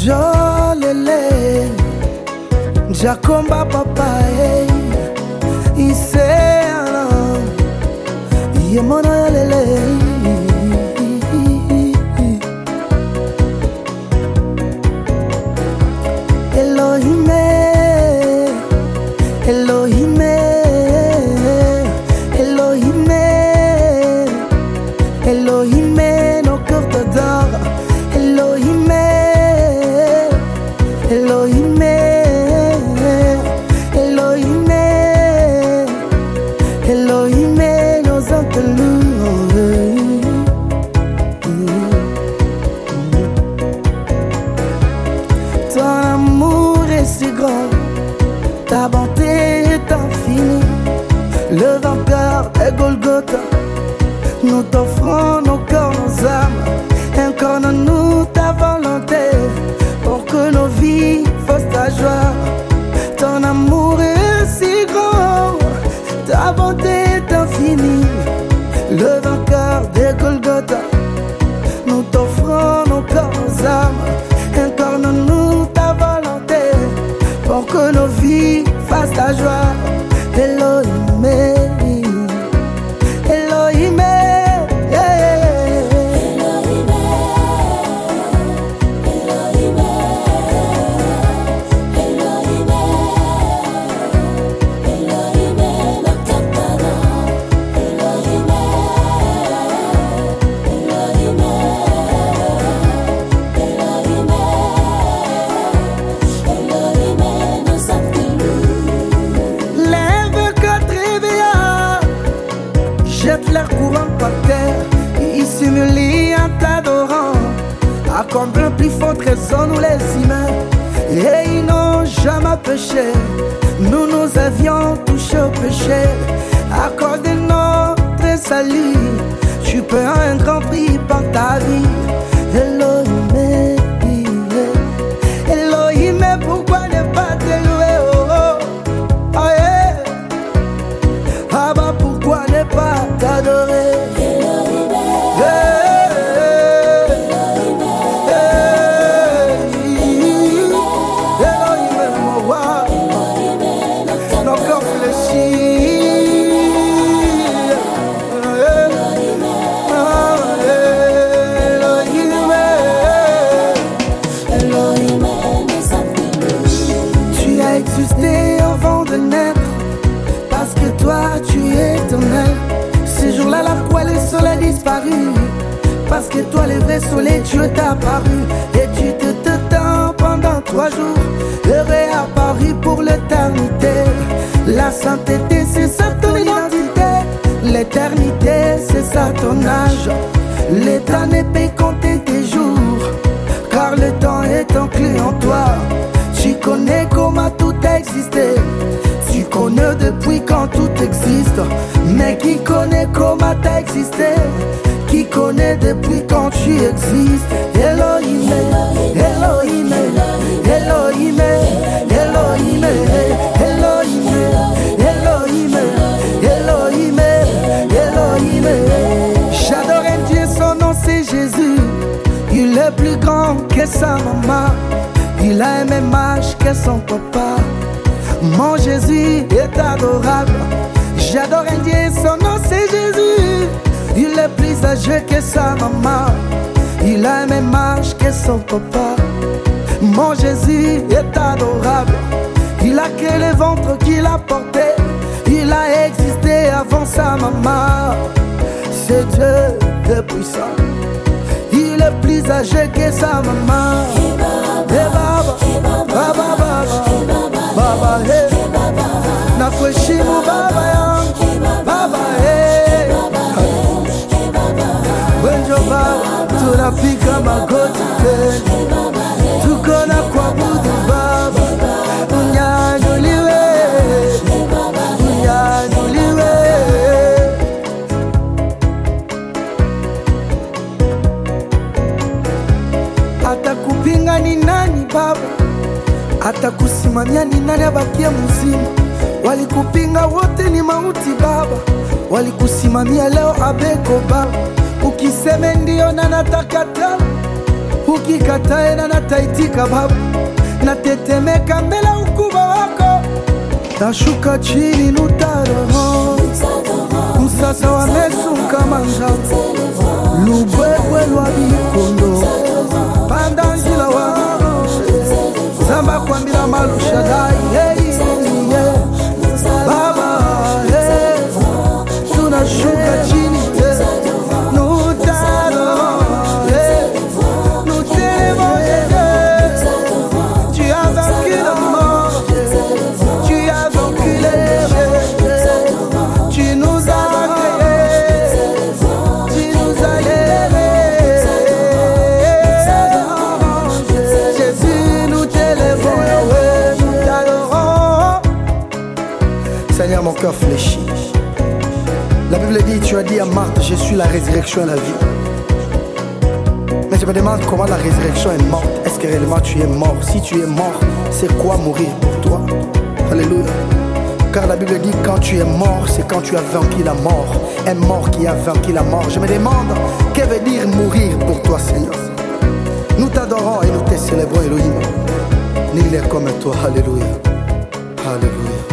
Jolele Jakomba papa Iseana Yemono lele Elohime Elohime Elohime Elohime nos cœurs t'adorent Elohime Elohime Elohime Elohime nos âmes te louent. Ton amour est si grand, ta bonté est infinie. Le vainqueur est Golgotha, nous t'offrons nos corps, nos âmes. Incarne-nous ta volonté pour que nos vies fassent ta joie. Ton amour est si grand, ta bonté est infinie. Le vainqueur de Golgotha, nous t'offrons nos corps, nos âmes. Incarne-nous ta volonté pour que nos vies fassent ta joie. Elohim, Elohim, jette leur courant par terre, ils s'humilient en t'adorant. À combien plus fort trésor nous les humains, et ils n'ont jamais péché. Nous avions touché au péché. À cause de notre salut, tu payes un grand prix par ta vie. Elohim, Elohim, pourquoi ne pas te louer? Oh yeah. Abba, pourquoi ne pas t'adorer? Existé avant de naître, parce que toi tu es éternel. Ce jour-là la foi le soleil disparu, parce que toi le vrai soleil Dieu t'a apparu. Et tu te tends pendant 3 jours, heureux apparu pour l'éternité. La sainteté c'est ça ton identité, l'éternité c'est ça ton âge. L'état ne peut compter tes jours, car le temps est inclus en toi. Tu connais comment tout a existé, tu connais depuis quand tout existe. Mais qui connaît comment t'as existé, qui connaît depuis quand tu existes? Elohim, Elohim, Elohim, Elohim, Elohim, Elohim, Elohim, Elohim. J'adore un Dieu, son nom c'est Jésus. Il est plus grand que sa maman, il a un même âge que son papa. Mon Jésus est adorable. J'adore un Dieu, son nom c'est Jésus. Il est plus âgé que sa maman, il a un même âge que son papa. Mon Jésus est adorable. Il a créé le ventre qu'il a porté, il a existé avant sa maman. C'est Dieu le puissant, il est plus âgé que sa maman. Baba, Baba, hey, nakuheshimu Baba yangu, Baba, hey, wenjo Baba, tunafika magoti tena, tuko na kuabudu Baba, unyanyuliwe, unyanyuliwe. Atakupinga ni nani Baba? Atakusimamia ni nani abakie mzima? Walikupinga wote ni mauti Baba, walikusimamia leo abeko Baba. Ukiseme ndio na natakata, ukikataena nataitika Baba, natetemeka mbele ukubwa wako, tashuka chini nutaroho, msasa wa Yesu kama njao, lubebwe lwa bikondo, panda njila wao, zamba kwambila malusha dai, hey, yeah. Baba, hey, tunashuka chini, Seigneur, mon cœur fléchit. La Bible dit, tu as dit à Marthe, je suis la résurrection et la vie. Mais je me demande comment la résurrection est morte. Est-ce que réellement tu es mort? Si tu es mort, c'est quoi mourir pour toi? Alléluia. Car la Bible dit, quand tu es mort, c'est quand tu as vaincu la mort. Un mort qui a vaincu la mort. Je me demande, que veut dire mourir pour toi, Seigneur? Nous t'adorons et nous te célébrons, Elohim. Nul n'est comme toi. Alléluia. Alléluia.